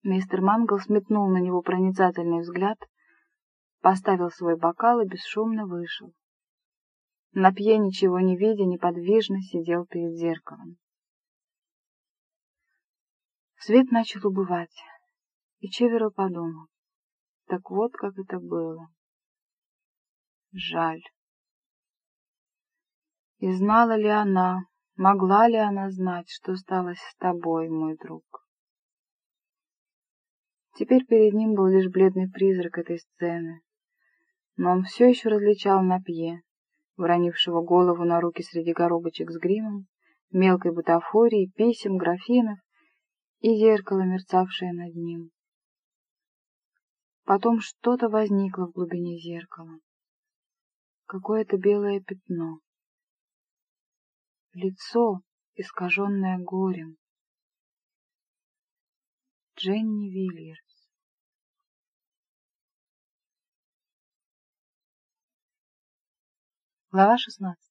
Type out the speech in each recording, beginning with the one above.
Мистер Манглс метнул на него проницательный взгляд, поставил свой бокал и бесшумно вышел. Напье, ничего не видя, неподвижно сидел перед зеркалом. Свет начал убывать, и Чиверл подумал: так вот как это было. Жаль. И знала ли она, могла ли она знать, что стало с тобой, мой друг? Теперь перед ним был лишь бледный призрак этой сцены, но он все еще различал Напье, уронившего голову на руки среди коробочек с гримом, мелкой бутафории, писем, графинов и зеркало, мерцавшее над ним. Потом что-то возникло в глубине зеркала. Какое-то белое пятно. Лицо, искаженное горем. Дженни Вильерс. Глава 16.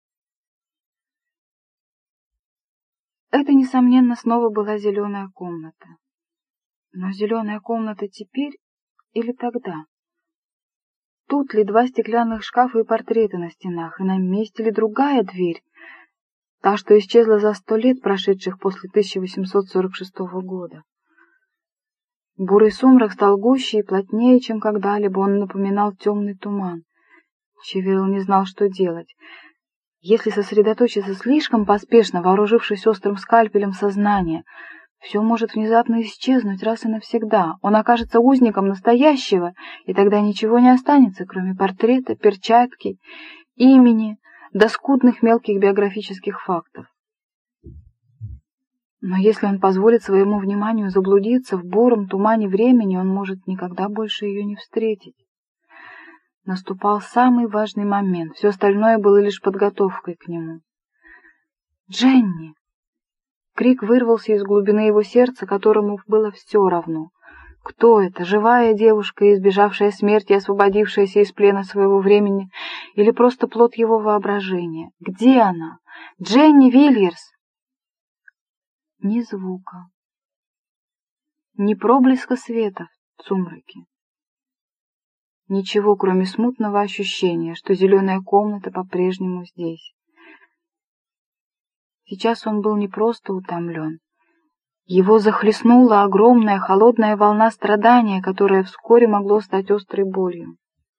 Это, несомненно, снова была зеленая комната. Но зеленая комната теперь или тогда? Тут ли два стеклянных шкафа и портреты на стенах, и на месте ли другая дверь, та, что исчезла за 100 лет, прошедших после 1846 года? Бурый сумрак стал гуще и плотнее, чем когда-либо, он напоминал темный туман. Чиверл не знал, что делать. Если сосредоточиться слишком поспешно, вооружившись острым скальпелем сознания, все может внезапно исчезнуть раз и навсегда. Он окажется узником настоящего, и тогда ничего не останется, кроме портрета, перчатки, имени, до скудных мелких биографических фактов. Но если он позволит своему вниманию заблудиться в буром тумане времени, он может никогда больше ее не встретить. Наступал самый важный момент, все остальное было лишь подготовкой к нему. «Дженни!» Крик вырвался из глубины его сердца, которому было все равно. Кто это, живая девушка, избежавшая смерти и освободившаяся из плена своего времени, или просто плод его воображения? Где она? Дженни Вильерс! Ни звука, ни проблеска света в сумраке. Ничего, кроме смутного ощущения, что зеленая комната по-прежнему здесь. Сейчас он был не просто утомлен. Его захлестнула огромная холодная волна страдания, которая вскоре могло стать острой болью.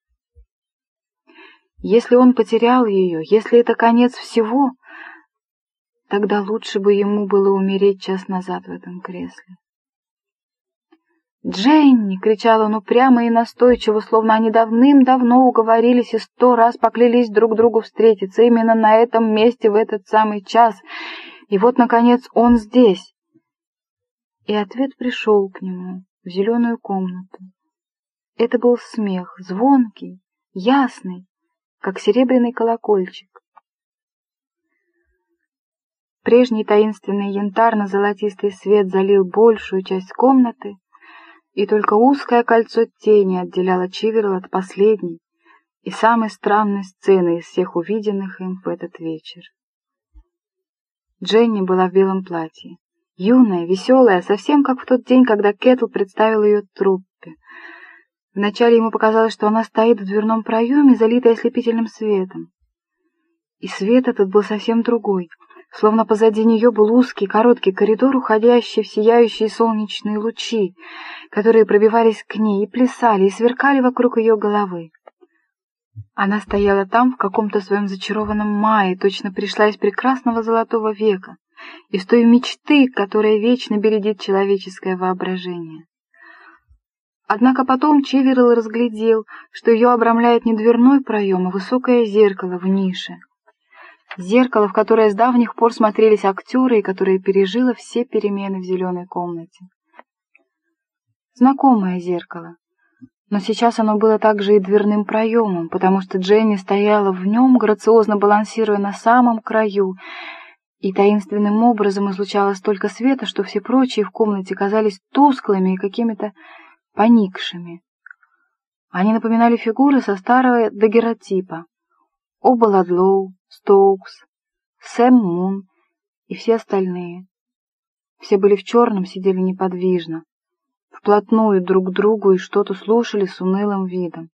Если он потерял ее, если это конец всего, тогда лучше бы ему было умереть час назад в этом кресле. «Дженни!» — кричал он упрямо и настойчиво, словно они давным-давно уговорились и 100 раз поклялись друг другу встретиться именно на этом месте в этот самый час. И вот, наконец, он здесь. И ответ пришел к нему в зеленую комнату. Это был смех, звонкий, ясный, как серебряный колокольчик. Прежний таинственный янтарно-золотистый свет залил большую часть комнаты, и только узкое кольцо тени отделяло Чиверла от последней и самой странной сцены из всех увиденных им в этот вечер. Дженни была в белом платье, юная, веселая, совсем как в тот день, когда Кэтл представил ее труппе. Вначале ему показалось, что она стоит в дверном проеме, залитая ослепительным светом. И свет этот был совсем другой, словно позади нее был узкий, короткий коридор, уходящий в сияющие солнечные лучи, которые пробивались к ней и плясали, и сверкали вокруг ее головы. Она стояла там в каком-то своем зачарованном мае, точно пришла из прекрасного золотого века, из той мечты, которая вечно бередит человеческое воображение. Однако потом Чиверл разглядел, что ее обрамляет не дверной проем, а высокое зеркало в нише. Зеркало, в которое с давних пор смотрелись актеры и которое пережило все перемены в зеленой комнате. Знакомое зеркало, но сейчас оно было также и дверным проемом, потому что Дженни стояла в нем, грациозно балансируя на самом краю, и таинственным образом излучала столько света, что все прочие в комнате казались тусклыми и какими-то поникшими. Они напоминали фигуры со старого дагерротипа. Оба Ладлоу, Стоукс, Сэм Мун и все остальные. Все были в черном, сидели неподвижно. вплотную друг к другу и что-то слушали с унылым видом.